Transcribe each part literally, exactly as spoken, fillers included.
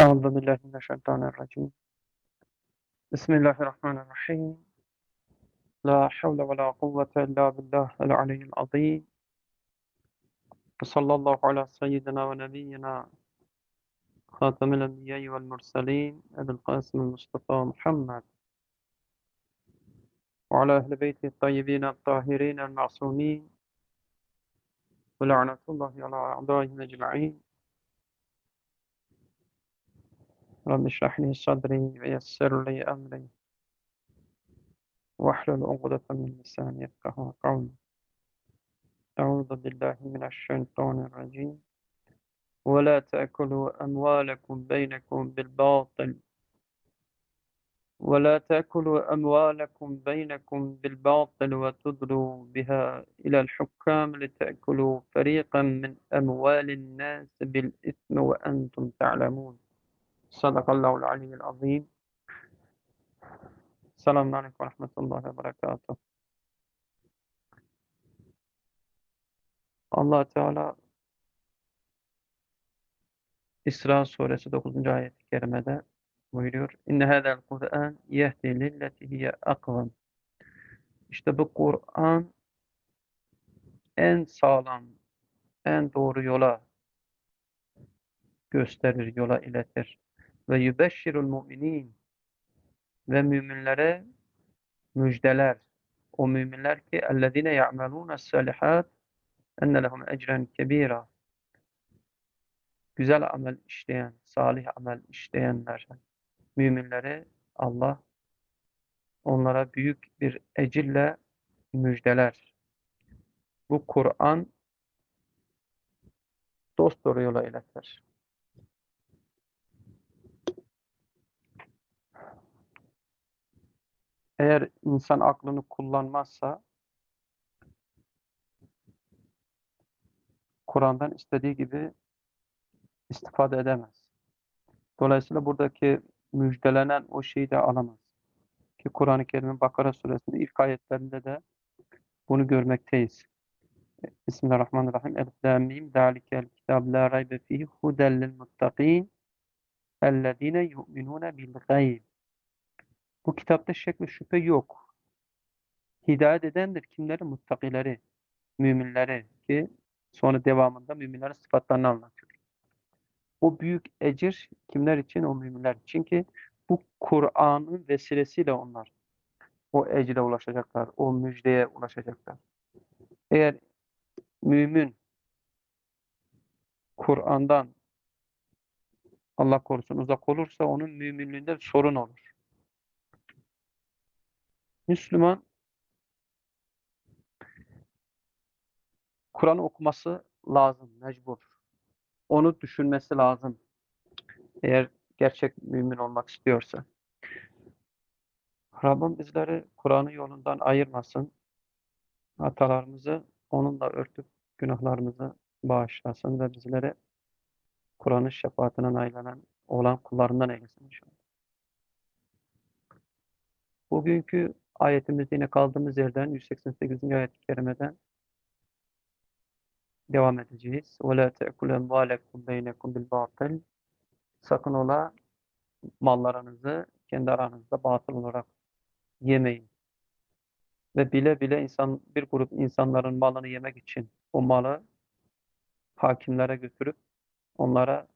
أعوذ بالله من الشيطان الرجيم. بسم الله الرحمن الرحيم. لا حول ولا قوة إلا بالله العلي العظيم. وصلى الله على سيدنا ونبينا خاتم الأنبياء والمرسلين أبي القاسم المصطفى محمد وعلى أهل بيته الطيبين الطاهرين المعصومين ولعنة الله على أعدائهم أجمعين. رب اشرح لي صدري ويسر لي أمري واحلل عقدة من لساني يفقهوا قولي. أعوذ بالله من الشيطان الرجيم. ولا تأكلوا أموالكم بينكم بالباطل ولا تأكلوا أموالكم بينكم بالباطل وتدلوا بها إلى الحكام لتأكلوا فريقا من أموال الناس بالإثم وأنتم تعلمون. صدق الله العلي العظيم. السلام عليكم ورحمة الله وبركاته. Allah Teala İsra suresi dokuzuncu ayet-i kerimede buyuruyor. İnne hâzel Kur'an yehdi lilleti hiye akvam. İşte bu Kur'an en sağlam, en doğru yola gösterir, yola iletir. Ve yübeşşirul mu'minin ve müminlere müjdeler. O müminler ki ellezine ya'melûne salihat enne lehum ecren kebîra. Güzel amel işleyen, salih amel işleyenler, müminlere Allah onlara büyük bir ecirle müjdeler. Bu Kur'an dosdoğru yola iletir. Eğer insan aklını kullanmazsa Kur'an'dan istediği gibi istifade edemez. Dolayısıyla buradaki müjdelenen o şeyi de alamaz. Ki Kur'an-ı Kerim'in Bakara suresinin ilk ayetlerinde de bunu görmekteyiz. Bismillahirrahmanirrahim. Elif lam mim. Zalikel kitab la raybe fihi huden lil muttaqin ellezine yu'minune bil gayb. Bu kitapta şek ve şüphe yok. Hidayet edendir kimleri? Muttakileri, müminleri, ki sonra devamında müminlerin sıfatlarını anlatıyor. O büyük ecir kimler için? O müminler için ki bu Kur'an'ın vesilesiyle onlar o ecre ulaşacaklar, o müjdeye ulaşacaklar. Eğer mümin Kur'an'dan Allah korusun uzak olursa onun müminliğinde sorun olur. Müslüman Kur'an okuması lazım, mecbur. Onu düşünmesi lazım. Eğer gerçek mümin olmak istiyorsa. Rabbim bizleri Kur'an'ın yolundan ayırmasın. Hatalarımızı onunla örtüp günahlarımızı bağışlasın ve bizlere Kur'an'ın şefaatine nail olan kullarından eylesin inşallah. Bugünkü ayetimizde yine kaldığımız yerden yüz seksen sekizinci ayet-i kerimeden devam edeceğiz. وَلَا تَأْكُلُوا أَمْوَالَكُمْ بَيْنَكُمْ بِالْبَاطِلِ. Sakın ola mallarınızı kendi aranızda batıl olarak yemeyin. Ve bile bile insan, bir grup insanların malını yemek için o malı hakimlere götürüp onlara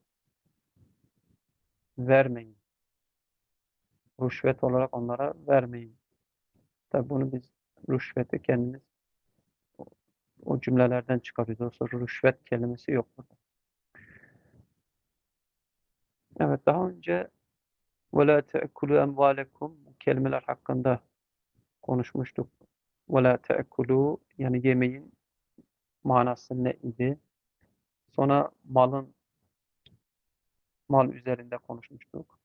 vermeyin. Rüşvet olarak onlara vermeyin. Tabi bunu biz rüşveti kendimiz o cümlelerden çıkarıyoruz. O rüşvet kelimesi yok burada. Evet, daha önce وَلَا تَأْكُلُوا أَمْوَالَكُمْ bu kelimeler hakkında konuşmuştuk. وَلَا تَأْكُلُوا yani yemeğin manası ne idi? Sonra malın mal üzerinde konuşmuştuk.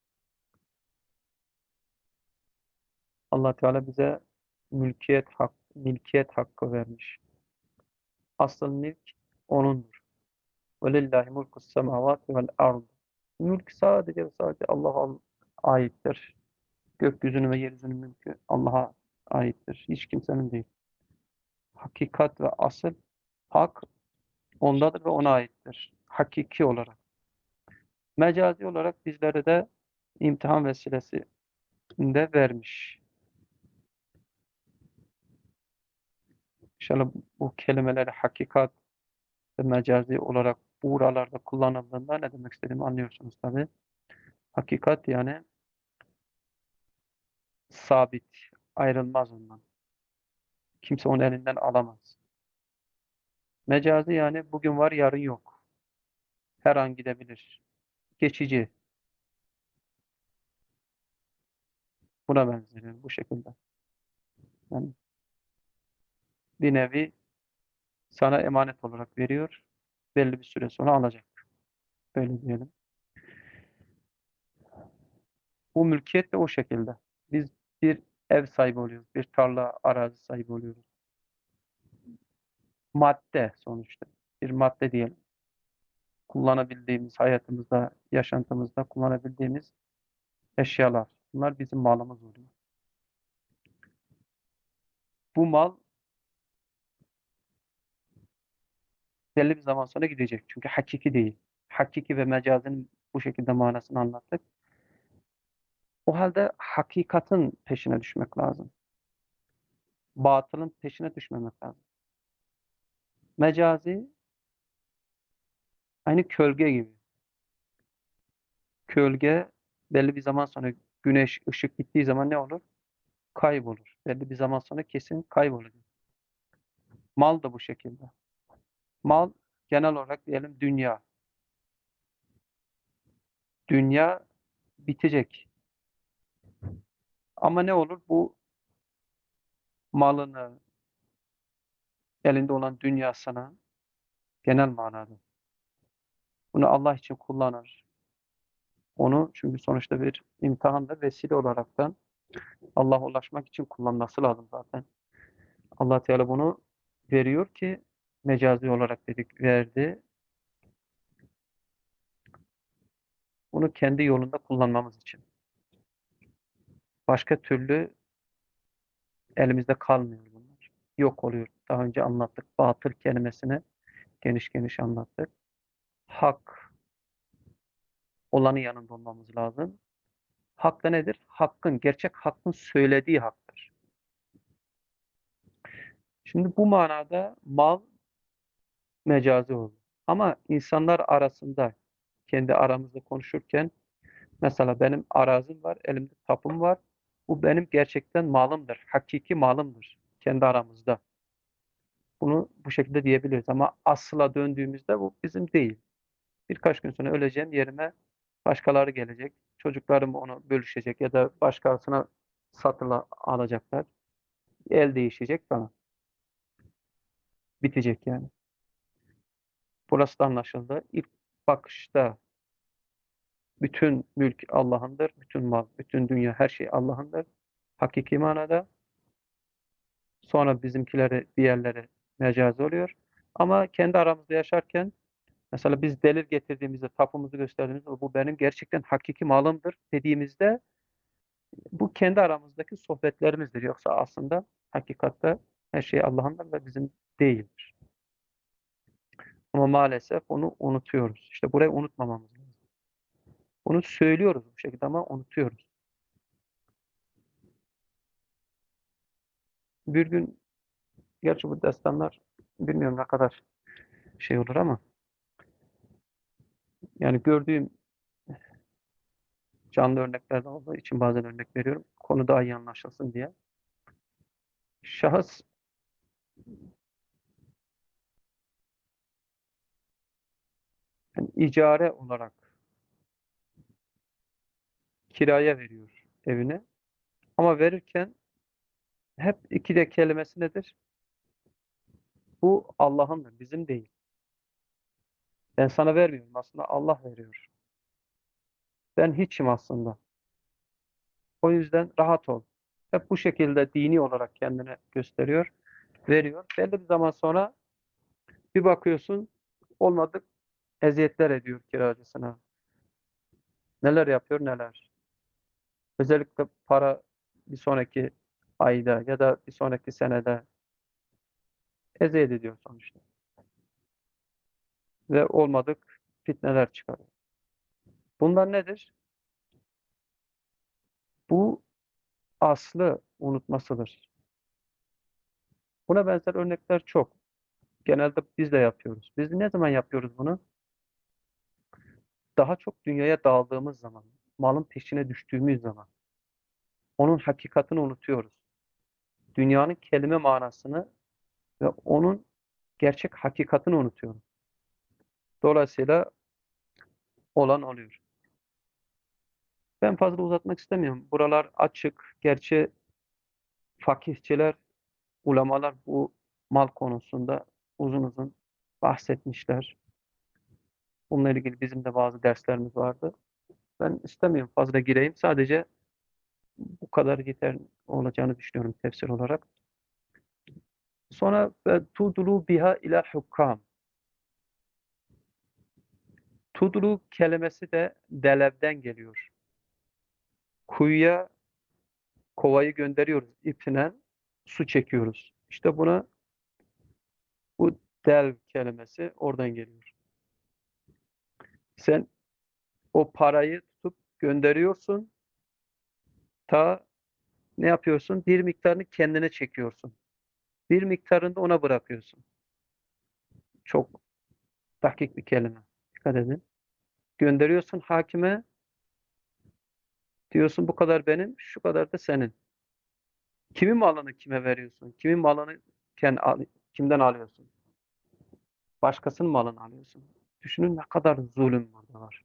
Allah Teala bize mülkiyet hak, milkiyet hakkı vermiş. Asıl mülk O'nundur. وَلِلَّهِ مُلْكُ السَّمَاوَاتِ وَالْاَرْضِ. Mülk sadece ve sadece Allah'a aittir. Gökyüzünün ve yeryüzünün mülkü Allah'a aittir. Hiç kimsenin değil. Hakikat ve asıl hak ondadır ve ona aittir. Hakiki olarak. Mecazi olarak bizlere de imtihan vesilesinde vermiş. İnşallah bu kelimeleri hakikat ve mecazi olarak buralarda kullanıldığında ne demek istediğimi anlıyorsunuz tabii. Hakikat yani sabit, ayrılmaz ondan. Kimse onu elinden alamaz. Mecazi yani bugün var, yarın yok. Her an gidebilir. Geçici. Buna benziyor bu şekilde. Yani bir nevi sana emanet olarak veriyor. Belli bir süre sonra alacak. Böyle diyelim. Bu mülkiyet de o şekilde. Biz bir ev sahibi oluyoruz. Bir tarla, arazi sahibi oluyoruz. Madde sonuçta. Bir madde diyelim. Kullanabildiğimiz, hayatımızda, yaşantımızda kullanabildiğimiz eşyalar. Bunlar bizim malımız oluyor. Bu mal belli bir zaman sonra gidecek. Çünkü hakiki değil. Hakiki ve mecazın bu şekilde manasını anlattık. O halde hakikatin peşine düşmek lazım. Batılın peşine düşmemek lazım. Mecazi aynı kölge gibi. Kölge belli bir zaman sonra güneş, ışık gittiği zaman ne olur? Kaybolur. Belli bir zaman sonra kesin kaybolur. Mal da bu şekilde. Mal genel olarak diyelim dünya. Dünya bitecek. Ama ne olur? Bu malını, elinde olan dünyasını genel manada. Bunu Allah için kullanır. Onu çünkü sonuçta bir imtihanda vesile olaraktan Allah'a ulaşmak için kullanması lazım zaten. Allah Teala bunu veriyor ki mecazi olarak dedik verdi. Bunu kendi yolunda kullanmamız için. Başka türlü elimizde kalmıyor bunlar. Yok oluyor. Daha önce anlattık. Batıl kelimesini geniş geniş anlattık. Hak olanın yanında olmamız lazım. Hak da nedir? Hakkın, gerçek hakkın söylediği haktır. Şimdi bu manada mal mecazi olur. Ama insanlar arasında kendi aramızda konuşurken mesela benim arazim var, elimde tapum var. Bu benim gerçekten malımdır. Hakiki malımdır. Kendi aramızda. Bunu bu şekilde diyebiliriz. Ama asla döndüğümüzde bu bizim değil. Birkaç gün sonra öleceğim, yerime başkaları gelecek. Çocuklarım onu bölüşecek ya da başkasına satıla alacaklar. El değişecek falan. Bitecek yani. Burası da anlaşıldı. İlk bakışta bütün mülk Allah'ındır. Bütün mal, bütün dünya, her şey Allah'ındır. Hakiki manada. Sonra bizimkileri, diğerleri mecazi oluyor. Ama kendi aramızda yaşarken mesela biz delil getirdiğimizde, tapumuzu gösterdiğimizde bu benim gerçekten hakiki malımdır dediğimizde bu kendi aramızdaki sohbetlerimizdir. Yoksa aslında hakikatte her şey Allah'ındır ve bizim değildir. Ama maalesef onu unutuyoruz. İşte burayı unutmamamız lazım. Onu söylüyoruz bu şekilde ama unutuyoruz. Bir gün, gerçi bu destanlar bilmiyorum ne kadar şey olur ama yani gördüğüm canlı örneklerden olduğu için bazen örnek veriyorum. Konu daha iyi anlaşılsın diye. Şahıs yani icare olarak kiraya veriyor evini. Ama verirken hep iki de kelimesi nedir? Bu Allah'ındır, bizim değil. Ben sana vermiyorum. Aslında Allah veriyor. Ben hiçim aslında. O yüzden rahat ol. Hep bu şekilde dini olarak kendine gösteriyor, veriyor. Belli bir zaman sonra bir bakıyorsun olmadık eziyetler ediyor kiracısına. Neler yapıyor neler. Özellikle para bir sonraki ayda ya da bir sonraki senede eziyet ediyor sonuçta. Ve olmadık fitneler çıkarıyor. Bunlar nedir? Bu aslı unutmasıdır. Buna benzer örnekler çok. Genelde biz de yapıyoruz. Biz ne zaman yapıyoruz bunu? Daha çok dünyaya daldığımız zaman, malın peşine düştüğümüz zaman, onun hakikatini unutuyoruz. Dünyanın kelime manasını ve onun gerçek hakikatini unutuyoruz. Dolayısıyla olan oluyor. Ben fazla uzatmak istemiyorum. Buralar açık. Gerçi fakihçiler, ulemalar bu mal konusunda uzun uzun bahsetmişler. Bununla ilgili bizim de bazı derslerimiz vardı. Ben istemiyorum fazla gireyim. Sadece bu kadar yeter olacağını düşünüyorum tefsir olarak. Sonra ve tudulu biha ila hukam. Tudulu kelimesi de delevden geliyor. Kuyuya kovayı gönderiyoruz ipine, su çekiyoruz. İşte buna bu delv kelimesi oradan geliyor. Sen o parayı tutup gönderiyorsun, ta ne yapıyorsun? Bir miktarını kendine çekiyorsun. Bir miktarını da ona bırakıyorsun. Çok dakik bir kelime. Dikkat edin. Gönderiyorsun hakime, diyorsun bu kadar benim, şu kadar da senin. Kimin malını kime veriyorsun? Kimin malını ken- al- kimden alıyorsun? Başkasının malını alıyorsun. Düşünün ne kadar zulüm burada var.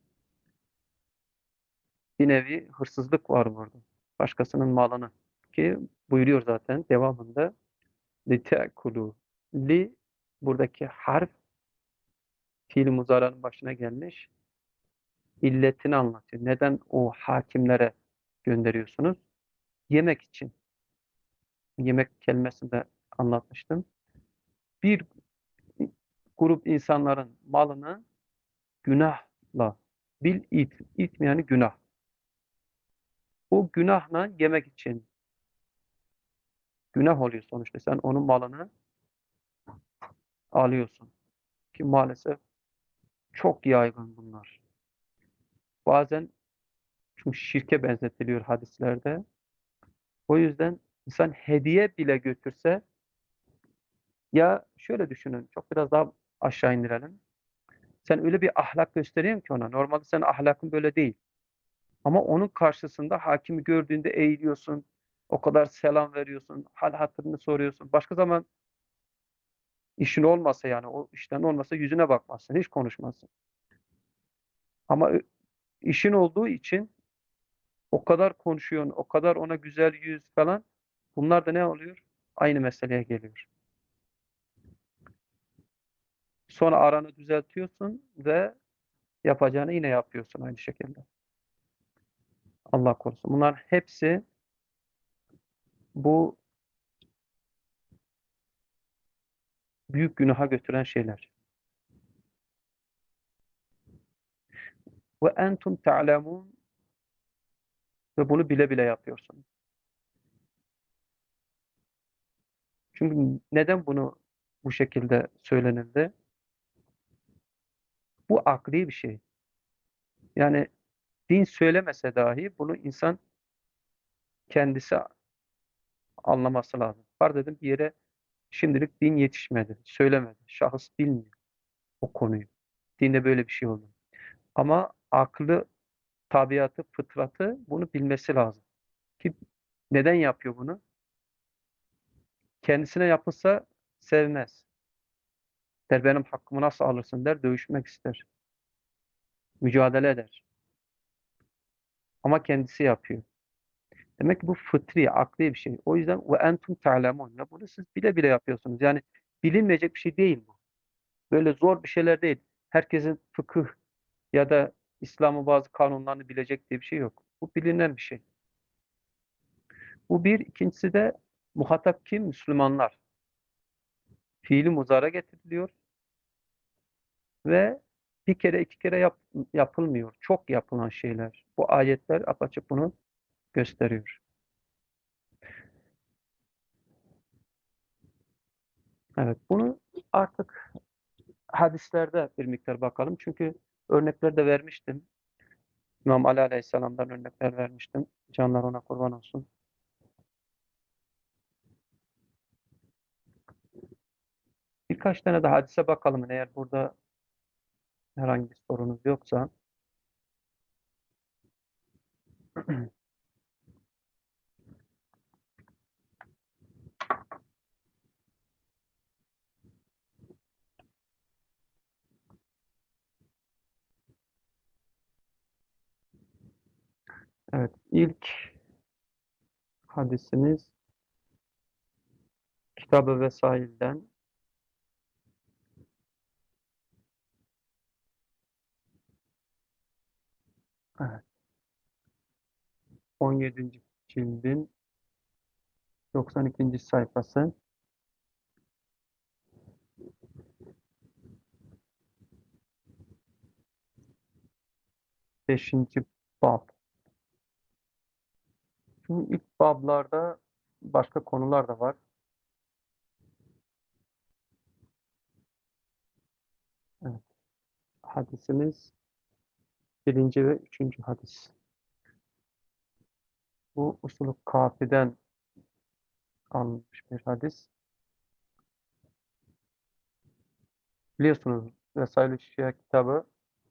Bir nevi hırsızlık var burada. Başkasının malını. Ki buyuruyor zaten devamında لِتَأْكُلُوا. Li buradaki harf fiil muzaranın başına gelmiş. İlletini anlatıyor. Neden o hakimlere gönderiyorsunuz? Yemek için. Yemek kelimesini de anlatmıştım. Bir grup insanların malını günahla bil it. İt yani günah. O günahla yemek için günah oluyor sonuçta. Sen onun malını alıyorsun. Ki maalesef çok yaygın bunlar. Bazen çünkü şirke benzetiliyor hadislerde. O yüzden insan hediye bile götürse ya şöyle düşünün. Çok biraz daha aşağı indirelim. Sen öyle bir ahlak gösteriyorsun ki ona. Normalde senin ahlakın böyle değil. Ama onun karşısında hakimi gördüğünde eğiliyorsun. O kadar selam veriyorsun. Hal hatırını soruyorsun. Başka zaman işin olmasa yani o işten olmasa yüzüne bakmazsın. Hiç konuşmazsın. Ama ö- işin olduğu için o kadar konuşuyorsun. O kadar ona güzel yüz falan. Bunlar da ne oluyor? Aynı meseleye geliyor. Sonra aranı düzeltiyorsun ve yapacağını yine yapıyorsun aynı şekilde. Allah korusun. Bunlar hepsi bu büyük günaha götüren şeyler. Ve entum ta'lemun ve bunu bile bile yapıyorsun. Çünkü neden bunu bu şekilde söylenildi? Bu akli bir şey. Yani din söylemese dahi bunu insan kendisi anlaması lazım. Var dedim bir yere şimdilik din yetişmedi, söylemedi. Şahıs bilmiyor o konuyu. Dinde böyle bir şey oldu. Ama aklı, tabiatı, fıtratı bunu bilmesi lazım. Ki neden yapıyor bunu? Kendisine yapılsa sevmez. Der benim hakkımı nasıl alırsın der, dövüşmek ister. Mücadele eder. Ama kendisi yapıyor. Demek ki bu fıtri, akli bir şey. O yüzden ve entum ta'lemun. Ya bunu siz bile bile yapıyorsunuz. Yani bilinmeyecek bir şey değil bu. Böyle zor bir şeyler değil. Herkesin fıkıh ya da İslam'ın bazı kanunlarını bilecek diye bir şey yok. Bu bilinen bir şey. Bu bir. İkincisi de muhatap kim? Müslümanlar. Fiili muzara getiriliyor ve bir kere iki kere yap- yapılmıyor. Çok yapılan şeyler. Bu ayetler apaçık bunu gösteriyor. Evet, bunu artık hadislerde bir miktar bakalım. Çünkü örnekler de vermiştim. İmam Ali Aleyhisselam'dan örnekler vermiştim. Canlar ona kurban olsun. Birkaç tane de hadise bakalım eğer burada herhangi bir sorunuz yoksa. Evet, ilk hadisimiz Kitab-ı Vesail'den. Evet, on yedinci cildin doksan ikinci sayfası. beşinci bab. Şimdi ilk bablarda başka konular da var. Evet, hadisimiz birinci ve üçüncü hadis. Bu usulü kafiden alınmış bir hadis. Biliyorsunuz Vesail-i Şia kitabı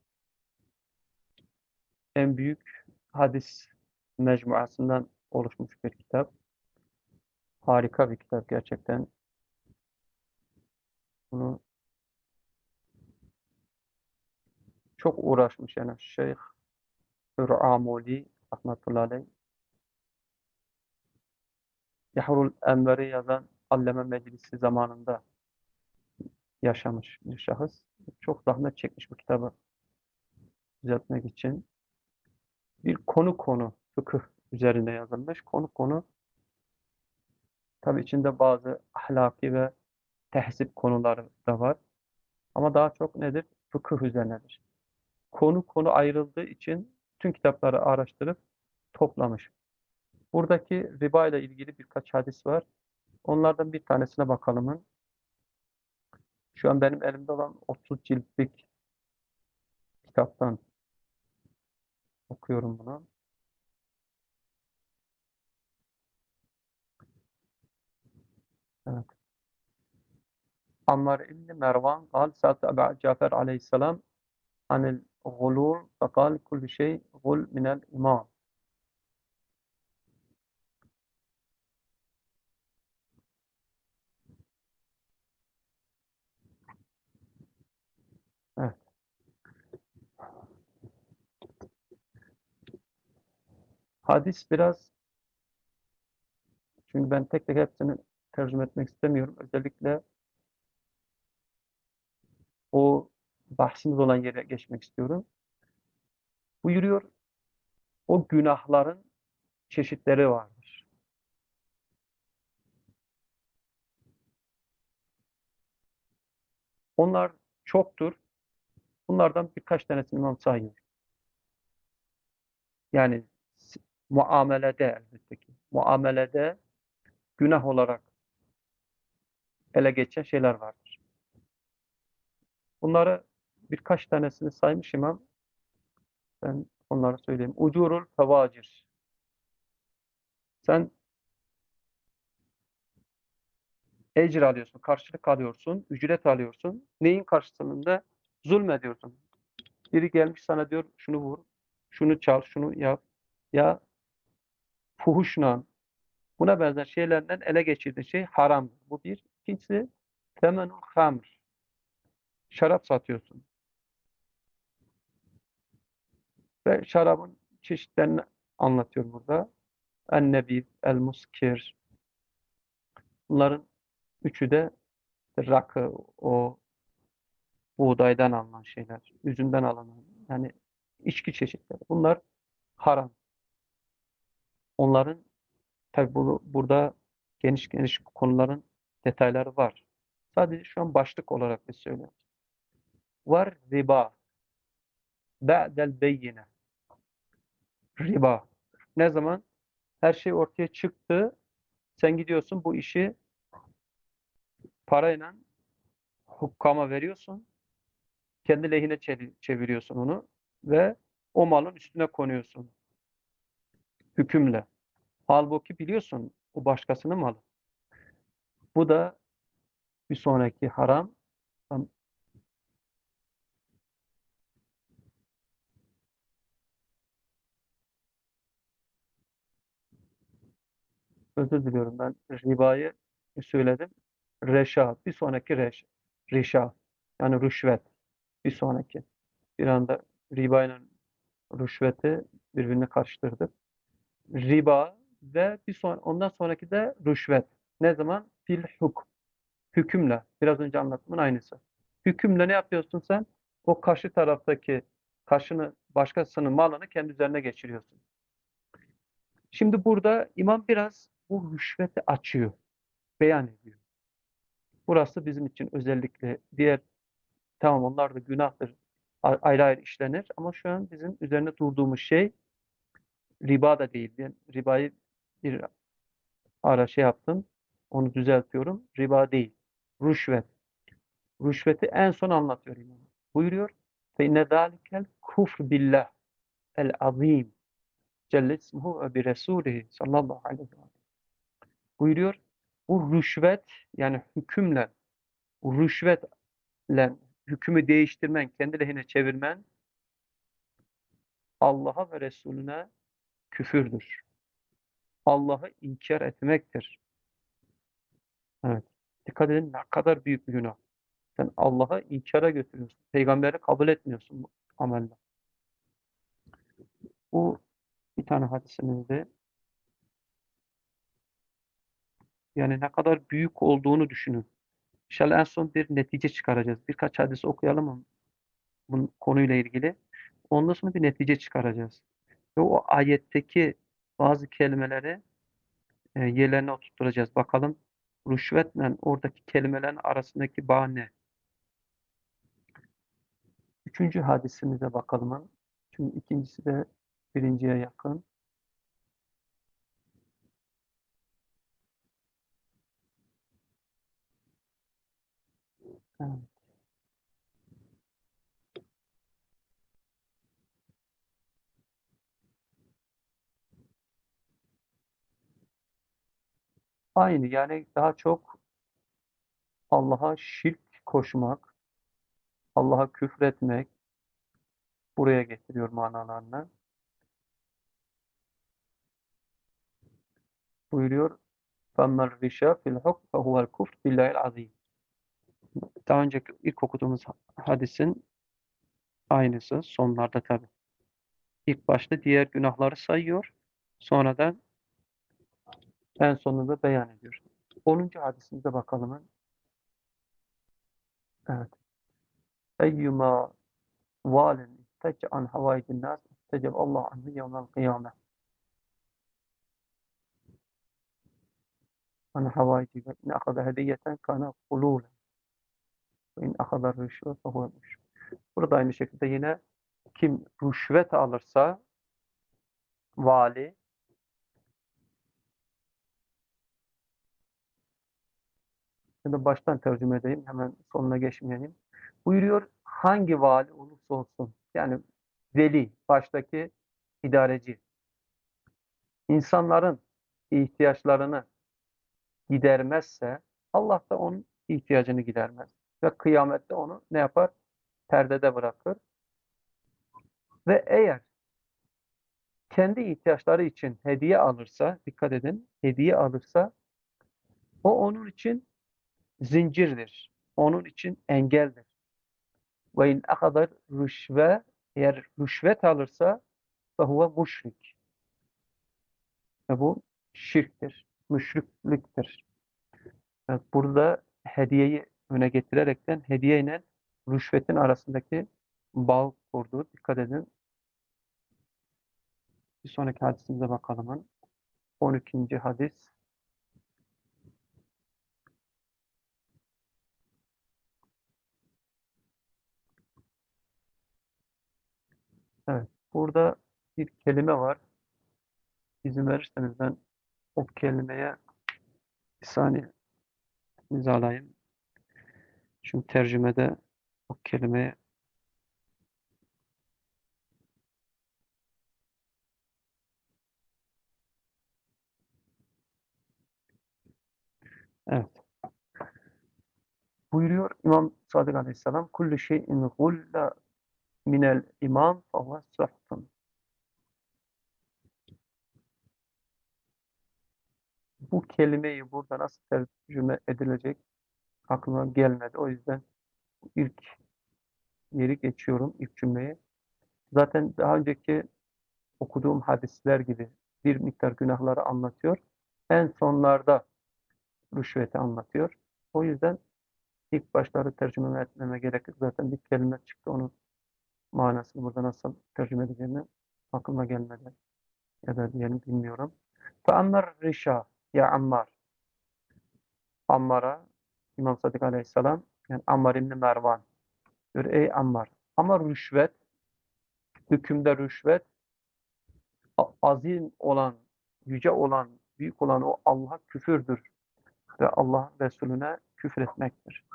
en büyük hadis mecmuasından oluşmuş bir kitap. Harika bir kitap gerçekten. Bunu çok uğraşmış yani Şeyh Hür'amuli rahmetullahi aleyh. Yahrul Enver'i yazan Alleme Meclisi zamanında yaşamış bir şahıs. Çok zahmet çekmiş bu kitabı düzeltmek için. Bir konu konu fıkıh üzerine yazılmış. Konu konu tabi içinde bazı ahlaki ve tehzip konuları da var. Ama daha çok nedir? Fıkıh üzerinedir. Konu konu ayrıldığı için tüm kitapları araştırıp toplamış. Buradaki riba ile ilgili birkaç hadis var. Onlardan bir tanesine bakalım. Şu an benim elimde olan otuz ciltlik kitaptan okuyorum bunu. Evet. Ammar İbni Mervan قال سألت أبا جعفر عليه السلام عن الغلول فقال كل شيء غل من الإمام. Evet. Hadis biraz, çünkü ben tek tek hepsini tercüme etmek istemiyorum. Özellikle o bahsimiz olan yere geçmek istiyorum. Buyuruyor, o günahların çeşitleri vardır. Onlar çoktur. Bunlardan birkaç tanesini İmam sayıyor. Yani s- muamelede elbette ki. Muamelede günah olarak ele geçen şeyler vardır. Bunları birkaç tanesini saymış İmam. Ben onları söyleyeyim. Ucurul fevacir. Sen ecir alıyorsun, karşılık alıyorsun, ücret alıyorsun. Neyin karşılığında? Zulmediyorsun. Biri gelmiş sana diyor şunu vur, şunu çal, şunu yap. Ya fuhuşla, buna benzer şeylerden ele geçirdiğin şey haramdır. Bu bir. İkincisi temenul hamr. Şarap satıyorsun. Ve şarabın çeşitlerini anlatıyor burada. En-nebiz, el-muskir. Bunların üçü de rakı, o buğdaydan alınan şeyler, üzümden alınan, yani içki çeşitleri. Bunlar haram. Onların tabi bu, burada geniş geniş konuların detayları var. Sadece şu an başlık olarak da söylüyorum. Var riba. Ba'del beyyine. Riba. Ne zaman? Her şey ortaya çıktı. Sen gidiyorsun bu işi parayla hukkama veriyorsun. Kendi lehine çeviriyorsun onu ve o malın üstüne konuyorsun hükümle. Halbuki biliyorsun o başkasının malı. Bu da bir sonraki haram. Tam- Özür diliyorum, ben ribayı söyledim. Reşa, bir sonraki reş, rişa. Yani rüşvet, bir sonraki. Bir anda riba ile rüşveti birbirine karıştırdık. Riba ve bir son, ondan sonraki de rüşvet. Ne zaman? Fil huk. Hükümle. Biraz önce anlattığımın aynısı. Hükümle ne yapıyorsun sen? O karşı taraftaki karşını, başkasının malını kendi üzerine geçiriyorsun. Şimdi burada imam biraz bu rüşveti açıyor, beyan ediyor. Burası bizim için özellikle diğer, tamam onlar da günahtır, a- ayrı ayrı işlenir ama şu an bizim üzerine durduğumuz şey riba da değil. Ben ribayı bir ara şey yaptım, onu düzeltiyorum. Riba değil, rüşvet. Rüşveti en son anlatıyor imam. Buyuruyor. Fe inne zâlikel kufr billah el azim celle ismuhu ve bi resulihi sallallahu aleyhi ve sellem. Buyuruyor. Bu rüşvet, yani hükümle, bu rüşvetle hükmü değiştirmen, kendi lehine çevirmen Allah'a ve Resulüne küfürdür. Allah'ı inkar etmektir. Evet. Dikkat edin, ne kadar büyük bir günah. Sen Allah'ı inkara götürüyorsun. Peygamberi kabul etmiyorsun bu amelle. Bu bir tane hadisimizde, yani ne kadar büyük olduğunu düşünün. İnşallah en son bir netice çıkaracağız. Birkaç hadis okuyalım mı bu konuyla ilgili? Ondan sonra bir netice çıkaracağız. Ve o ayetteki bazı kelimeleri e, yerlerine oturtturacağız. Bakalım rüşvetle oradaki kelimelerin arasındaki bağ ne? Üçüncü hadisimize bakalım. Çünkü ikincisi de birinciye yakın. Evet. Aynı, yani daha çok Allah'a şirk koşmak, Allah'a küfretmek buraya getiriyor manalarını. Buyuruyor. فَمَّا الرِّشَا فِي الْحُكْمِ فَهُوَ الْكُفْرُ بِاللّٰهِ الْعَظِيمِ. Daha önceki ilk okuduğumuz hadisin aynısı. Sonlarda tabii. İlk başta diğer günahları sayıyor. Sonradan en sonunda beyan ediyor. onuncu hadisimize bakalım. Evet. Eyyuma valin ittece an havaicin nas itteceb Allah anhu yevmel kıyame. An havaici ve in akada hediyeten kana kulûle ve in akada rüşve fehuve müşrik. Burada aynı şekilde yine kim rüşvet alırsa vali, şimdi baştan tercüme edeyim, hemen sonuna geçmeyeyim. Buyuruyor, hangi vali olursa olsun, yani veli, baştaki idareci, insanların ihtiyaçlarını gidermezse Allah da onun ihtiyacını gidermez. Ve kıyamette onu ne yapar? Perdede bırakır. Ve eğer kendi ihtiyaçları için hediye alırsa, dikkat edin, hediye alırsa o onun için zincirdir. Onun için engeldir. Ve in akadar rüşve, eğer rüşvet alırsa fehuve müşrik. Ve bu şirktir, müşrikliktir. Evet, burada hediyeyi öne getirerekten hediye ile rüşvetin arasındaki bağ kurdu. Dikkat edin. Bir sonraki hadisimize bakalım. on ikinci hadis. Evet. Burada bir kelime var. İzin verirseniz ben o kelimeye bir saniye imzalayayım. Çünkü tercümede o kelimeye Evet. Buyuruyor İmam Sadık Aleyhisselam, kullu şeyin gulla minel iman fehuve suhtun. Bu kelimeyi burada nasıl tercüme edilecek aklıma gelmedi. O yüzden ilk yeri geçiyorum, ilk cümleyi. Zaten daha önceki okuduğum hadisler gibi bir miktar günahları anlatıyor. En sonlarda rüşveti anlatıyor. O yüzden ilk başları tercüme etmeme gerek yok. Zaten bir kelime çıktı. Onun manasını burada nasıl tercüme edeceğimi aklıma gelmedi. Ya da diyelim bilmiyorum. فَأَمَّرْ rişa ya Ammar. Ammar'a İmam Sadık Aleyhisselam yani Ammar İbni Mervan diyor. Ey Ammar. Ama rüşvet, hükümde rüşvet azim olan, yüce olan, büyük olan o Allah'a küfürdür ve Allah Resulüne küfür etmektir.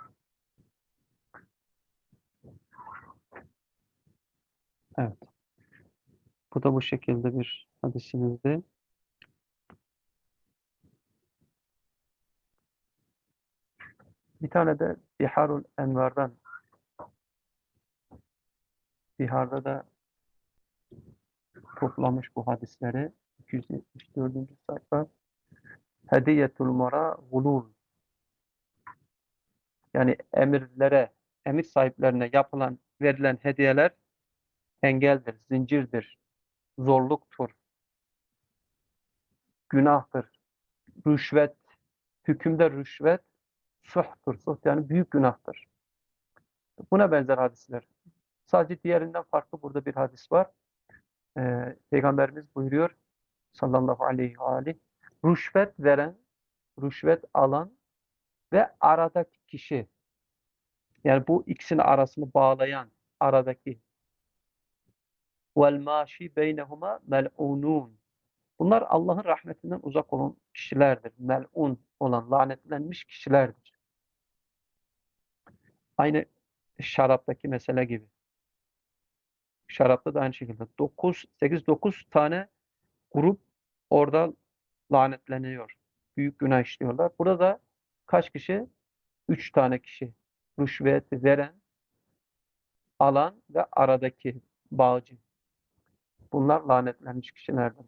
Evet. Bu da bu şekilde bir hadisimizdi. Bir tane de Biharul Envar'dan, Bihar'da da toplamış bu hadisleri. iki yüz yetmiş dördüncü sayfa. Hediyetul mara gulul. Yani emirlere, emir sahiplerine yapılan, verilen hediyeler engeldir, zincirdir, zorluktur, günahtır. Rüşvet, hükümde rüşvet suhtur. Suht yani büyük günahtır. Buna benzer hadisler. Sadece diğerinden farklı burada bir hadis var. Ee, Peygamberimiz buyuruyor sallallahu aleyhi ve aleyh. Rüşvet veren, rüşvet alan ve aradaki kişi, yani bu ikisinin arasını bağlayan aradaki vel maşi beynehuma mel'unun. Bunlar Allah'ın rahmetinden uzak olan kişilerdir. Mel'un olan, lanetlenmiş kişilerdir. Aynı şaraptaki mesele gibi. Şarapta da aynı şekilde dokuz, sekiz dokuz tane grup orada lanetleniyor. Büyük günah işliyorlar. Burada kaç kişi? Üç tane kişi. Rüşvet veren, alan ve aradaki bağcı. Bunlar lanetlenmiş kişilerdir.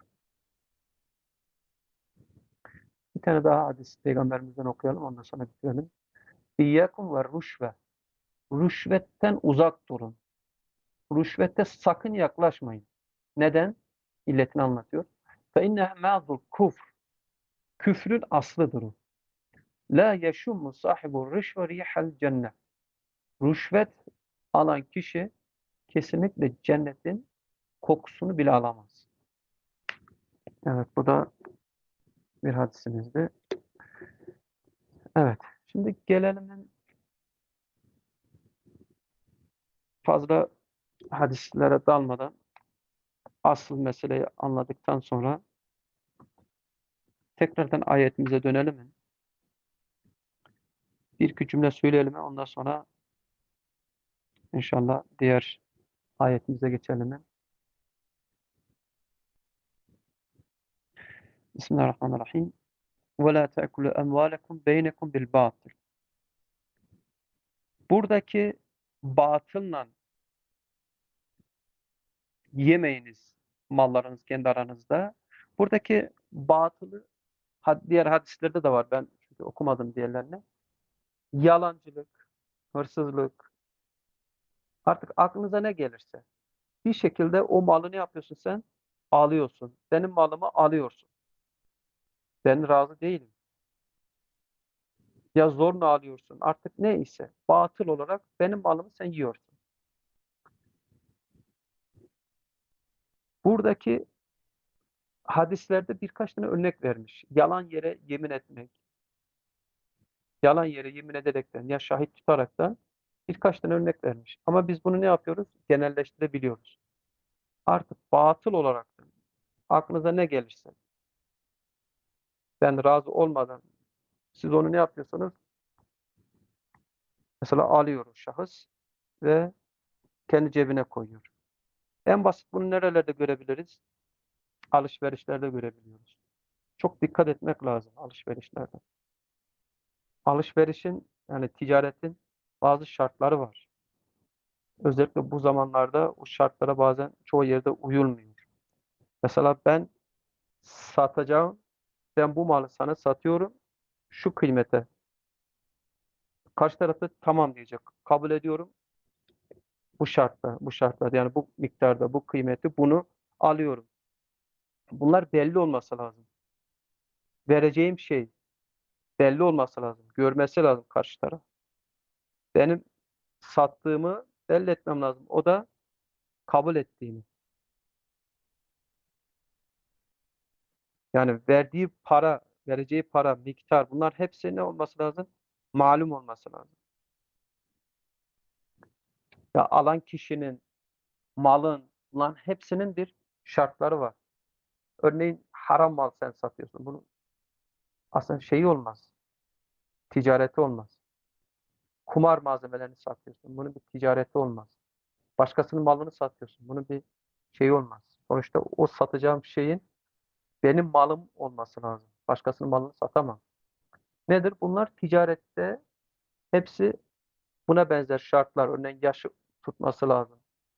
Bir tane daha hadis Peygamberimizden okuyalım. Ondan sonra bitirelim. İyyâkum ve rüşve. Rüşvetten uzak durun. Rüşvete sakın yaklaşmayın. Neden? İlletini anlatıyor. فَاِنَّهَا مَعْذُ kufr. Küfrün aslıdır o. La yeşummu sahibu rüşve rihal cennet. Rüşvet alan kişi kesinlikle cennetin kokusunu bile alamaz. Evet, bu da bir hadisimizdi. Evet, şimdi gelelim fazla hadislere dalmadan asıl meseleyi anladıktan sonra tekrardan ayetimize dönelim mi? Bir iki cümle söyleyelim mi? Ondan sonra inşallah diğer ayetimize geçelim mi? Bismillahirrahmanirrahim. وَلَا تَأْكُلُوا اَمْوَالَكُمْ بَيْنَكُمْ بِالْبَاطِلِ. Buradaki batılla yemeyiniz mallarınız kendi aranızda. Buradaki batılı diğer hadislerde de var. Ben çünkü okumadım diğerlerini. Yalancılık, hırsızlık, artık aklınıza ne gelirse. Bir şekilde o malı ne yapıyorsun sen? Alıyorsun. Benim malımı alıyorsun. Ben razı değilim. Ya zorla alıyorsun. Artık neyse. Batıl olarak benim malımı sen yiyorsun. Buradaki hadislerde birkaç tane örnek vermiş. Yalan yere yemin etmek, yalan yere yemin ederekten ya şahit tutaraktan birkaç tane örnek vermiş. Ama biz bunu ne yapıyoruz? Genelleştirebiliyoruz. Artık batıl olarak aklınıza ne gelirse ben razı olmadan siz onu ne yapıyorsunuz? Mesela alıyor o şahıs ve kendi cebine koyuyor. En basit bunu nerelerde görebiliriz? Alışverişlerde görebiliyoruz. Çok dikkat etmek lazım alışverişlerde. alışverişin yani ticaretin bazı şartları var. Özellikle bu zamanlarda o şartlara bazen çoğu yerde uyulmuyor. Mesela ben satacağım, ben bu malı sana satıyorum şu kıymete. Karşı tarafı tamam diyecek. Kabul ediyorum bu şartta, bu şartlarda yani bu miktarda, bu kıymeti bunu alıyorum. Bunlar belli olması lazım. Vereceğim şey belli olması lazım. Görmesi lazım karşı taraf. Benim sattığımı belli etmem lazım. O da kabul ettiğini. Yani verdiği para, vereceği para, miktar bunlar hepsi ne olması lazım? Malum olması lazım. Ya alan kişinin, malın, lan hepsinin bir şartları var. Örneğin haram mal sen satıyorsun. Bunun aslında şeyi olmaz. Ticareti olmaz. Kumar malzemelerini satıyorsun. Bunun bir ticareti olmaz. Başkasının malını satıyorsun. Bunun bir şeyi olmaz. Sonuçta o satacağım şeyin benim malım olması lazım. Başkasının malını satamam. Nedir? Bunlar ticarette hepsi buna benzer şartlar. Örneğin yaşı tutması lazım.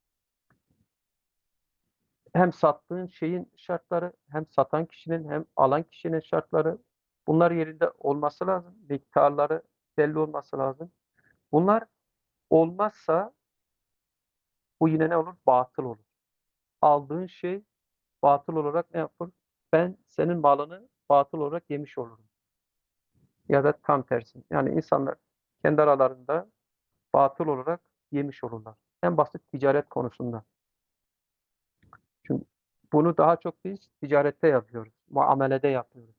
Hem sattığın şeyin şartları, hem satan kişinin, hem alan kişinin şartları bunlar yerinde olması lazım. Miktarları belli olması lazım. Bunlar olmazsa bu yine ne olur? Batıl olur. Aldığın şey batıl olarak ne yapar? Ben senin malını batıl olarak yemiş olurum. Ya da tam tersi. Yani insanlar kendi aralarında batıl olarak yemiş olurlar. En basit ticaret konusunda. Çünkü bunu daha çok biz ticarette yapıyoruz. Muamelede yapıyoruz.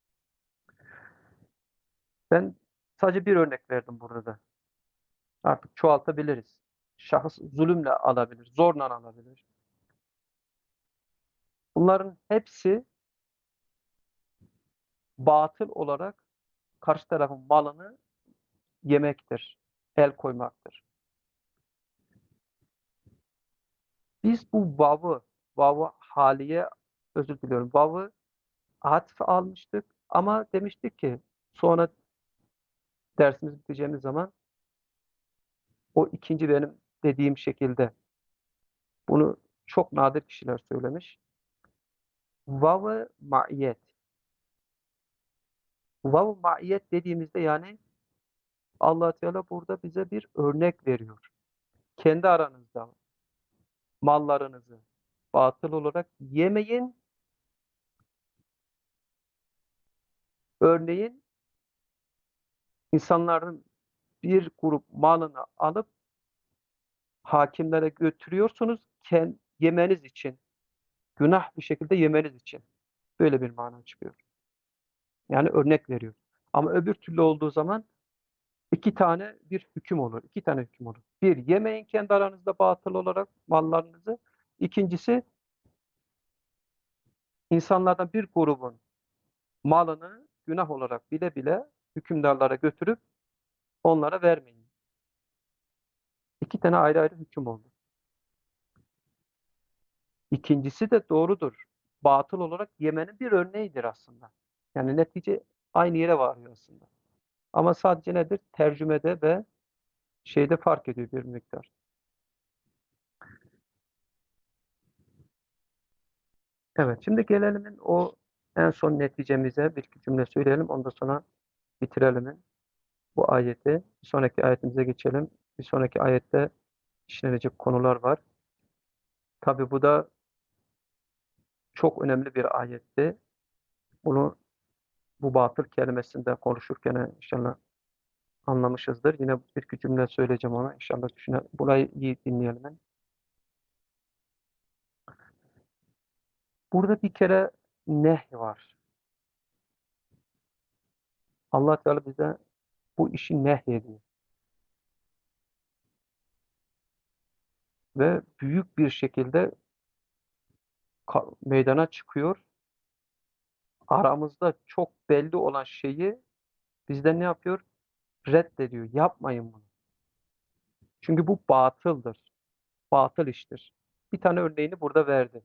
Ben sadece bir örnek verdim burada. Artık çoğaltabiliriz. Şahıs zulümle alabilir, zorla alabilir. Bunların hepsi batıl olarak karşı tarafın malını yemektir, el koymaktır. Biz bu vav'ı, vav'ı haliye, özür diliyorum, vav'ı atf almıştık ama demiştik ki sonra dersimiz biteceğimiz zaman o ikinci benim dediğim şekilde bunu çok nadir kişiler söylemiş. Vav-ı ma'iyet. Vav-ı ma'iyet dediğimizde yani Allah Teala burada bize bir örnek veriyor. Kendi aranızda mallarınızı batıl olarak yemeyin. Örneğin insanların bir grup malını alıp hakimlere götürüyorsunuz kend, yemeniz için. Günah bir şekilde yemeniz için. Böyle bir mana çıkıyor. Yani örnek veriyor. Ama öbür türlü olduğu zaman iki tane bir hüküm olur. İki tane hüküm olur. Bir, yemeyin kendi aranızda batıl olarak mallarınızı. İkincisi, insanlardan bir grubun malını günah olarak bile bile hükümdarlara götürüp onlara vermeyin. İki tane ayrı ayrı hüküm oldu. İkincisi de doğrudur. Batıl olarak yemenin bir örneğidir aslında. Yani netice aynı yere varıyor aslında. Ama sadece nedir? Tercümede ve şeyde fark ediyor bir miktar. Evet, şimdi gelelim o en son neticemize bir iki cümle söyleyelim. Ondan sonra bitirelim bu ayeti. Bir sonraki ayetimize geçelim. Bir sonraki ayette işlenecek konular var. Tabi bu da çok önemli bir ayetti. Bunu bu batıl kelimesinde konuşurken inşallah anlamışızdır. Yine bir iki cümle söyleyeceğim ona. İnşallah düşüne, burayı iyi dinleyelim. Burada bir kere nehy var. Allah Teala bize bu işi nehyediyor. Ve büyük bir şekilde meydana çıkıyor. Aramızda çok belli olan şeyi bizden ne yapıyor? Reddediyor. Yapmayın bunu. Çünkü bu batıldır. Batıl iştir. Bir tane örneğini burada verdi.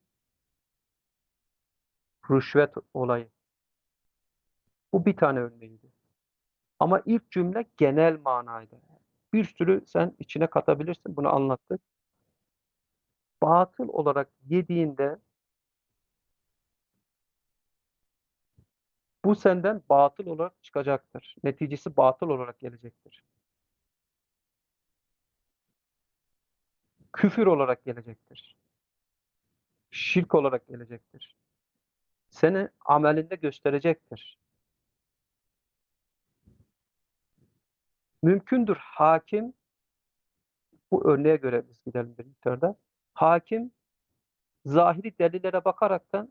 Rüşvet olayı. Bu bir tane örneğiydi. Ama ilk cümle genel manaydı. Bir sürü sen içine katabilirsin. Bunu anlattık. Batıl olarak yediğinde bu senden batıl olarak çıkacaktır. Neticesi batıl olarak gelecektir. Küfür olarak gelecektir. Şirk olarak gelecektir. Seni amelinde gösterecektir. Mümkündür hakim, bu örneğe göre biz gidelim bir miktarda. Hakim zahiri delillere bakaraktan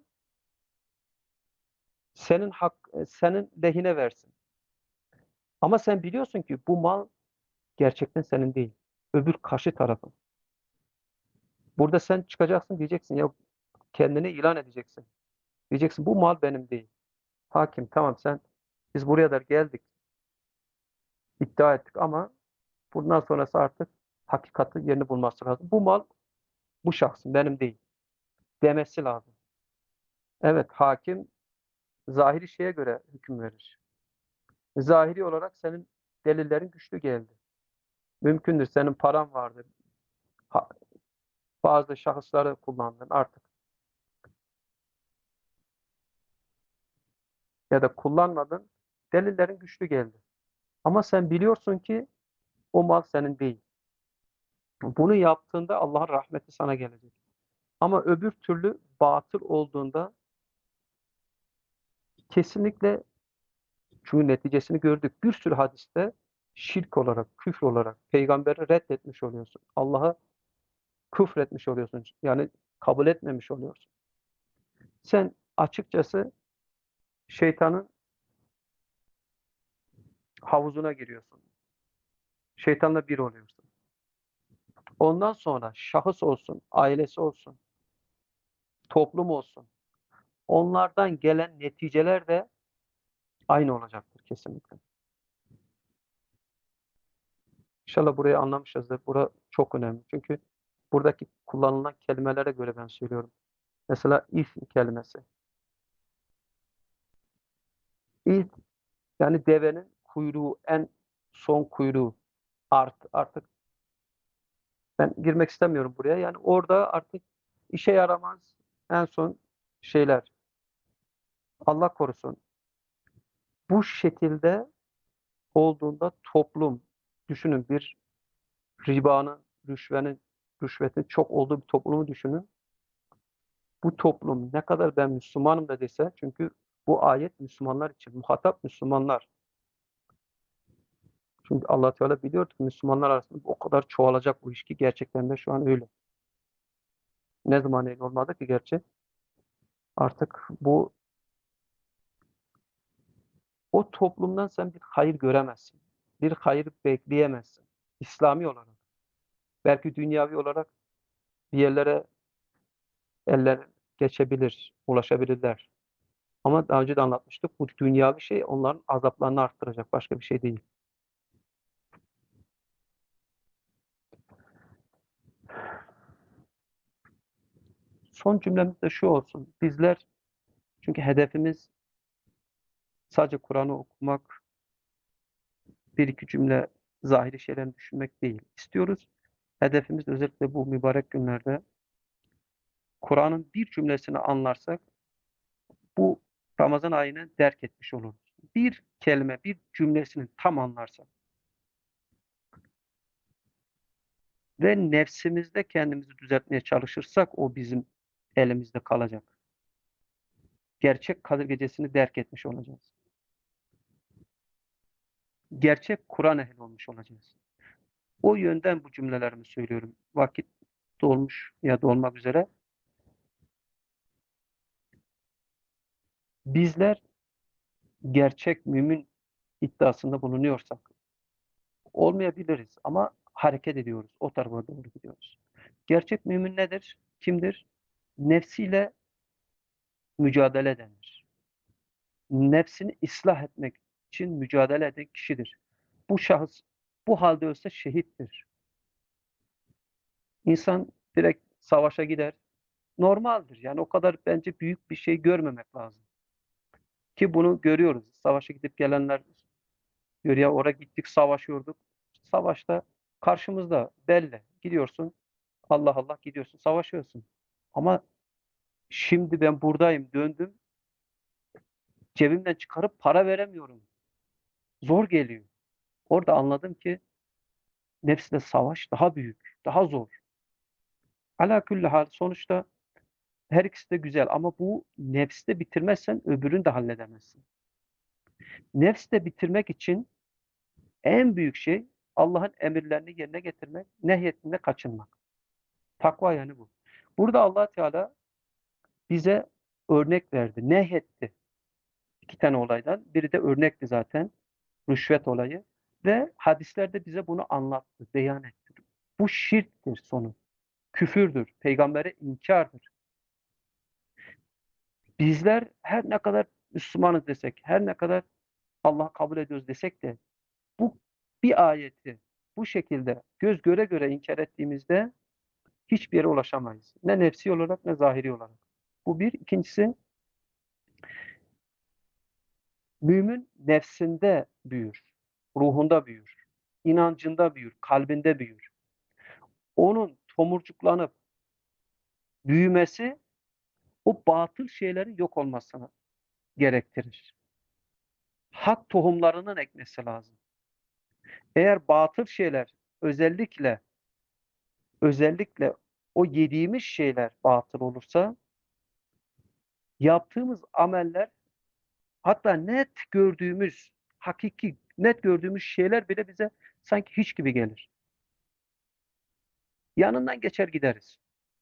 senin hak, senin lehine versin. Ama sen biliyorsun ki bu mal gerçekten senin değil. Öbür karşı tarafın. Burada sen çıkacaksın diyeceksin ya, kendini ilan edeceksin. Diyeceksin bu mal benim değil. Hakim tamam, sen biz buraya kadar geldik, iddia ettik ama bundan sonrası artık hakikatin yerini bulması lazım. Bu mal bu şahsın, benim değil demesi lazım. Evet, hakim zahiri şeye göre hüküm verir. Zahiri olarak senin delillerin güçlü geldi. Mümkündür senin paran vardır. Ha- bazı şahısları kullandın artık. Ya da kullanmadın. Delillerin güçlü geldi. Ama sen biliyorsun ki o mal senin değil. Bunu yaptığında Allah'ın rahmeti sana gelecek. Ama öbür türlü batıl olduğunda kesinlikle, çünkü neticesini gördük. Bir sürü hadiste şirk olarak, küfür olarak peygamberi reddetmiş oluyorsun. Allah'a küfretmiş oluyorsun. Yani kabul etmemiş oluyorsun. Sen açıkçası şeytanın havuzuna giriyorsun. Şeytanla bir oluyorsun. Ondan sonra şahıs olsun, ailesi olsun, toplum olsun. Onlardan gelen neticeler de aynı olacaktır kesinlikle. İnşallah burayı anlamışızdır. Bura çok önemli. Çünkü buradaki kullanılan kelimelere göre ben söylüyorum. Mesela if kelimesi. İf yani devenin kuyruğu, en son kuyruğu. Art, artık ben girmek istemiyorum buraya. Yani orada artık işe yaramaz en son şeyler. Allah korusun. Bu şekilde olduğunda toplum, düşünün, bir ribanın, rüşvenin, rüşvetin çok olduğu bir toplumu düşünün. Bu toplum ne kadar ben Müslümanım da dese, çünkü bu ayet Müslümanlar için, muhatap Müslümanlar. Çünkü Allah Teala biliyor ki Müslümanlar arasında o kadar çoğalacak bu ilişki, gerçekten de şu an öyle. Ne zaman öyle olmadı ki gerçi? Artık bu, o toplumdan sen bir hayır göremezsin. Bir hayır bekleyemezsin. İslami olarak. Belki dünyavi olarak bir yerlere eller geçebilir, ulaşabilirler. Ama daha önce de anlatmıştık. Bu dünyavi şey onların azaplarını arttıracak. Başka bir şey değil. Son cümlemiz de şu olsun. Bizler, çünkü hedefimiz sadece Kur'an'ı okumak, bir iki cümle zahiri şeylerini düşünmek değil. İstiyoruz. Hedefimiz özellikle bu mübarek günlerde Kur'an'ın bir cümlesini anlarsak bu Ramazan ayını derk etmiş oluruz. Bir kelime, bir cümlesini tam anlarsak ve nefsimizde kendimizi düzeltmeye çalışırsak o bizim elimizde kalacak. Gerçek Kadir Gecesi'ni derk etmiş olacağız. Gerçek Kur'an ehli olmuş olacağız. O yönden bu cümlelerimi söylüyorum. Vakit dolmuş ya dolmak üzere. Bizler gerçek mümin iddiasında bulunuyorsak olmayabiliriz ama hareket ediyoruz. O tarafa doğru gidiyoruz. Gerçek mümin nedir? Kimdir? Nefsiyle mücadele edendir. Nefsini ıslah etmek için mücadele eden kişidir. Bu şahıs bu halde ölse şehittir. İnsan direkt savaşa gider. Normaldir. Yani o kadar bence büyük bir şey görmemek lazım. Ki bunu görüyoruz. Savaşa gidip gelenler Diyor ya oraya gittik savaşıyorduk. Savaşta karşımızda belli. Gidiyorsun Allah Allah gidiyorsun savaşıyorsun. Ama şimdi ben buradayım döndüm. Cebimden çıkarıp para veremiyorum. Zor geliyor. Orada anladım ki nefsle savaş daha büyük, daha zor. Ala külli hal sonuçta her ikisi de güzel ama bu nefste bitirmezsen öbürünü de halledemezsin. Nefste bitirmek için en büyük şey Allah'ın emirlerini yerine getirmek, nehyettiğinde kaçınmak. Takva yani bu. Burada Allah Teala bize örnek verdi, nehyetti. İki tane olaydan. Biri de örnekti zaten. Rüşvet olayı. Ve hadislerde bize bunu anlattı, beyan etti. Bu şirktir sonu. Küfürdür. Peygambere inkardır. Bizler her ne kadar Müslümanız desek, her ne kadar Allah kabul ediyoruz desek de bu bir ayeti bu şekilde göz göre göre inkar ettiğimizde hiçbir yere ulaşamayız. Ne nefsi olarak ne zahiri olarak. Bu bir. İkincisi mümin nefsinde büyür, ruhunda büyür, inancında büyür, kalbinde büyür. Onun tomurcuklanıp büyümesi o batıl şeylerin yok olmasını gerektirir. Hak tohumlarının ekmesi lazım. Eğer batıl şeyler özellikle özellikle o yediğimiz şeyler batıl olursa yaptığımız ameller hatta net gördüğümüz hakiki net gördüğümüz şeyler bile bize sanki hiç gibi gelir. Yanından geçer gideriz.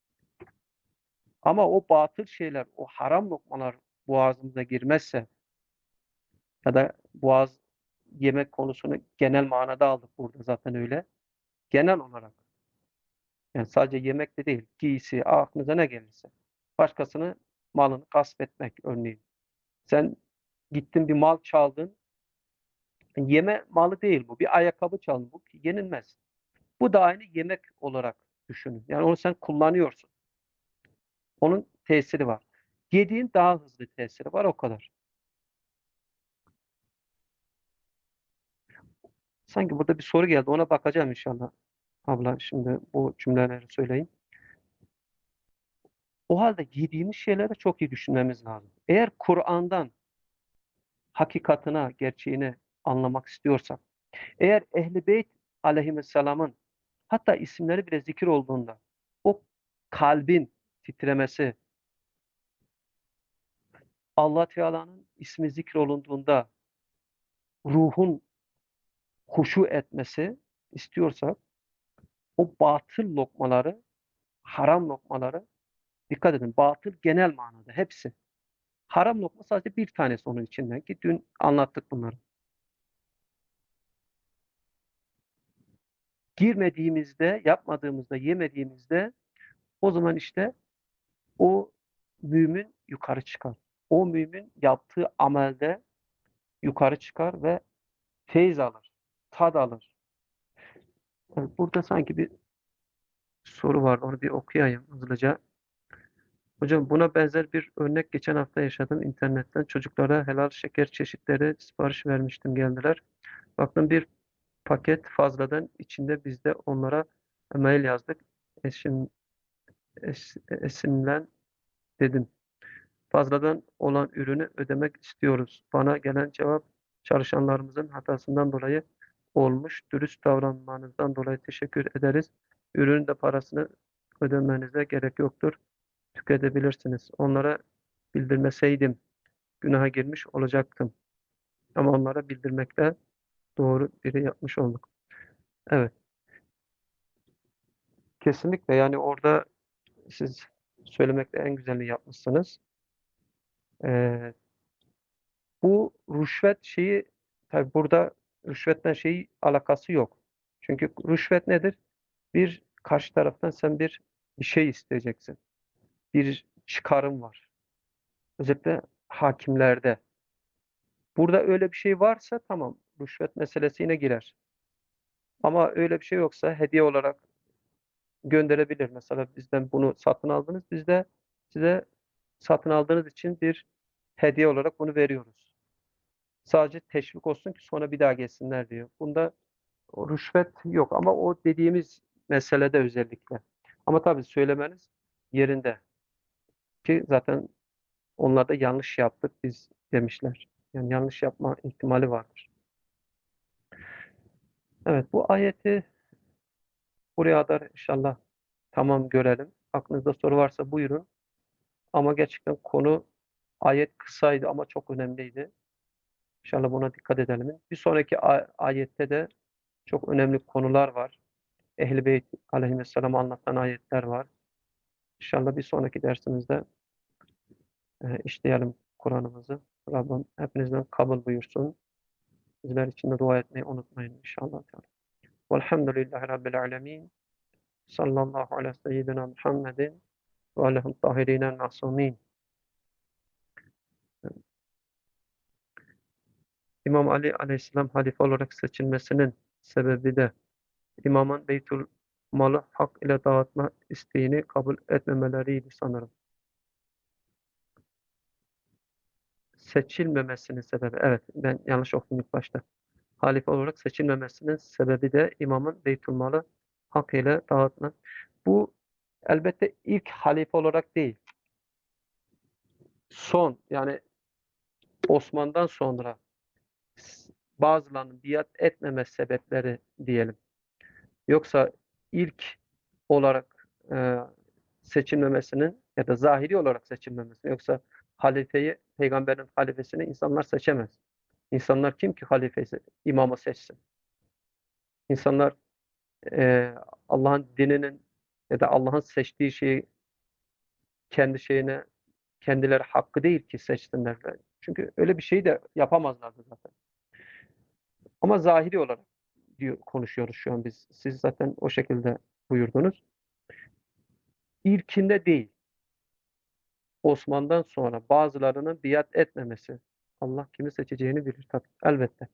Ama o batıl şeyler, o haram lokmalar boğazımıza girmezse ya da boğaz yemek konusunu genel manada aldık burada zaten öyle. Genel olarak. Yani sadece yemek de değil. Giysi, aklınıza ne gelirse. Başkasının malını gasp etmek örneğin. Sen gittin bir mal çaldın. Yeme malı değil bu. Bir ayakkabı çaldın. Bu yenilmez. Bu da aynı yemek olarak düşünün. Yani onu sen kullanıyorsun. Onun tesiri var. Yediğin daha hızlı tesiri var o kadar. Sanki burada bir soru geldi. Ona bakacağım inşallah. Abla şimdi bu cümleleri söyleyeyim. O halde yediğimiz şeyleri çok iyi düşünmemiz lazım. Eğer Kur'an'dan hakikatına, gerçeğini anlamak istiyorsak, eğer Ehl-i Beyt aleyhisselamın hatta isimleri bile zikir olduğunda o kalbin titremesi, Allah Teala'nın ismi zikrolunduğunda ruhun huşu etmesi istiyorsak o batıl lokmaları, haram lokmaları dikkat edin batıl genel manada hepsi. Haram lokma sadece bir tanesi onun içinden ki dün anlattık bunları. Girmediğimizde, yapmadığımızda, yemediğimizde o zaman işte o mümin yukarı çıkar. O mümin yaptığı amelde yukarı çıkar ve feyz alır, tad alır. Yani burada sanki bir soru vardı, onu bir okuyayım hızlıca. Hocam buna benzer bir örnek geçen hafta yaşadım internetten. Çocuklara helal şeker çeşitleri sipariş vermiştim geldiler. Baktım bir paket fazladan içinde biz de onlara mail yazdık. Eşim, es, esimlen dedim. Fazladan olan ürünü ödemek istiyoruz. Bana gelen cevap çalışanlarımızın hatasından dolayı olmuş. Dürüst davranmanızdan dolayı teşekkür ederiz. Ürünün de parasını ödemenize gerek yoktur. Tüketebilirsiniz. Onlara bildirmeseydim günaha girmiş olacaktım. Ama onlara bildirmekle doğru biri yapmış olduk. Evet, kesinlikle yani orada siz söylemekle en güzelini yapmışsınız. Ee, Bu rüşvet şeyi tabi burada rüşvetle şeyi alakası yok. Çünkü rüşvet nedir? Bir karşı taraftan sen bir, bir şey isteyeceksin. Bir çıkarım var. Özellikle hakimlerde. Burada öyle bir şey varsa tamam rüşvet meselesi yine girer. Ama öyle bir şey yoksa hediye olarak gönderebilir. Mesela bizden bunu satın aldınız. Biz de size satın aldığınız için bir hediye olarak bunu veriyoruz. Sadece teşvik olsun ki sonra bir daha gelsinler diyor. Bunda o rüşvet yok ama o dediğimiz meselede özellikle. Ama tabii söylemeniz yerinde ki zaten onlar da yanlış yaptık biz demişler. Yani yanlış yapma ihtimali vardır. Evet, bu ayeti buraya kadar inşallah tamam görelim. Aklınızda soru varsa buyurun. Ama gerçekten konu ayet kısaydı ama çok önemliydi. İnşallah buna dikkat edelim. Bir sonraki a- ayette de çok önemli konular var. Ehl-i Beyt aleyhisselam'ı anlatan ayetler var. İnşallah bir sonraki dersimizde e, işleyelim Kur'an'ımızı. Rabbim hepinizden kabul buyursun. Bizler için de dua etmeyi unutmayın inşallah. Velhamdülillahi Rabbil alemin. Sallallahu ala seyyidina Muhammedin ve aleyhum tahirinen masumin. İmam Ali aleyhisselam halife olarak seçilmesinin sebebi de imamın Beytül malı hak ile dağıtma isteğini kabul etmemeleriydi sanırım. Seçilmemesinin sebebi, evet ben yanlış okudum ilk başta. Halife olarak seçilmemesinin sebebi de imamın Beytülmal'ı hak ile dağıtma. Bu elbette ilk halife olarak değil. Son yani Osman'dan sonra bazılarının biat etmeme sebepleri diyelim. Yoksa ilk olarak e, seçilmemesinin ya da zahiri olarak seçilmemesinin yoksa halifeyi, peygamberin halifesini insanlar seçemez. İnsanlar kim ki halifesi, imamı seçsin? İnsanlar e, Allah'ın dininin ya da Allah'ın seçtiği şeyi kendi şeyine kendileri hakkı değil ki seçsinler. Çünkü öyle bir şeyi de yapamazlardı zaten. Ama zahiri olarak diyor, konuşuyoruz şu an biz. Siz zaten o şekilde buyurdunuz. İlkinde değil. Osman'dan sonra bazılarının biat etmemesi. Allah kimi seçeceğini bilir tabii. Elbette.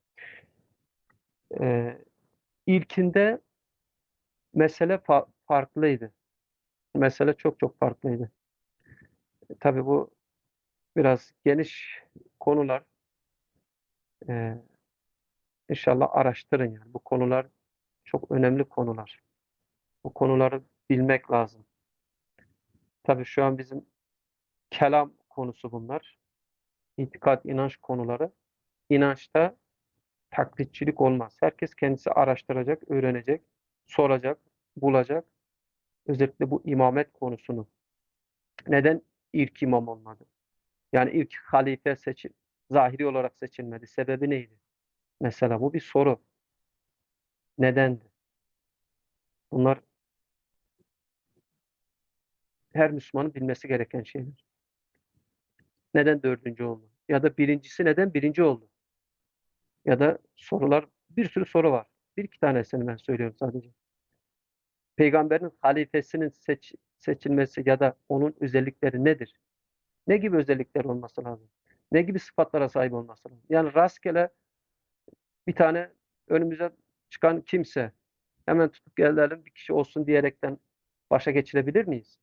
Ee, ilkinde mesele fa- farklıydı. Mesele çok çok farklıydı. E, tabii bu biraz geniş konular. Ee, inşallah araştırın yani. Bu konular çok önemli konular. Bu konuları bilmek lazım. Tabii şu an bizim kelam konusu bunlar. İtikat, inanç konuları. İnançta taklitçilik olmaz. Herkes kendisi araştıracak, öğrenecek, soracak, bulacak. Özellikle bu imamet konusunu. Neden ilk imam olmadı? Yani ilk halife seçil, zahiri olarak seçilmedi. Sebebi neydi? Mesela bu bir soru. Nedendi? Bunlar her Müslümanın bilmesi gereken şeyler. Neden dördüncü oldu? Ya da birincisi neden birinci oldu? Ya da sorular, bir sürü soru var. Bir iki tanesini ben söylüyorum sadece. Peygamberin halifesinin seç, seçilmesi ya da onun özellikleri nedir? Ne gibi özellikler olması lazım? Ne gibi sıfatlara sahip olması lazım? Yani rastgele bir tane önümüze çıkan kimse hemen tutup gelelim bir kişi olsun diyerekten başa geçirebilir miyiz?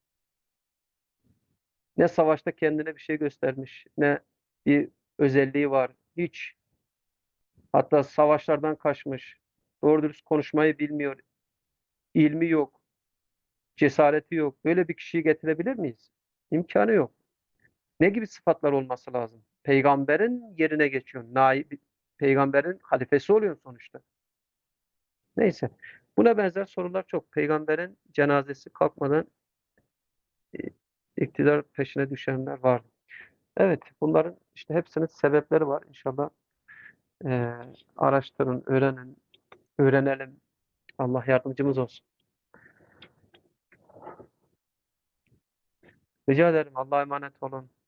Ne savaşta kendine bir şey göstermiş, ne bir özelliği var. Hiç. Hatta savaşlardan kaçmış. Doğru dürüst konuşmayı bilmiyor. İlmi yok. Cesareti yok. Böyle bir kişiyi getirebilir miyiz? İmkanı yok. Ne gibi sıfatlar olması lazım? Peygamberin yerine geçiyor. Naib, peygamberin halifesi oluyor sonuçta. Neyse. Buna benzer sorular çok. Peygamberin cenazesi kalkmadan e, iktidar peşine düşenler var. Evet, bunların işte hepsinin sebepleri var. İnşallah e, araştırın, öğrenin, öğrenelim. Allah yardımcımız olsun. Rica ederim. Allah'a emanet olun.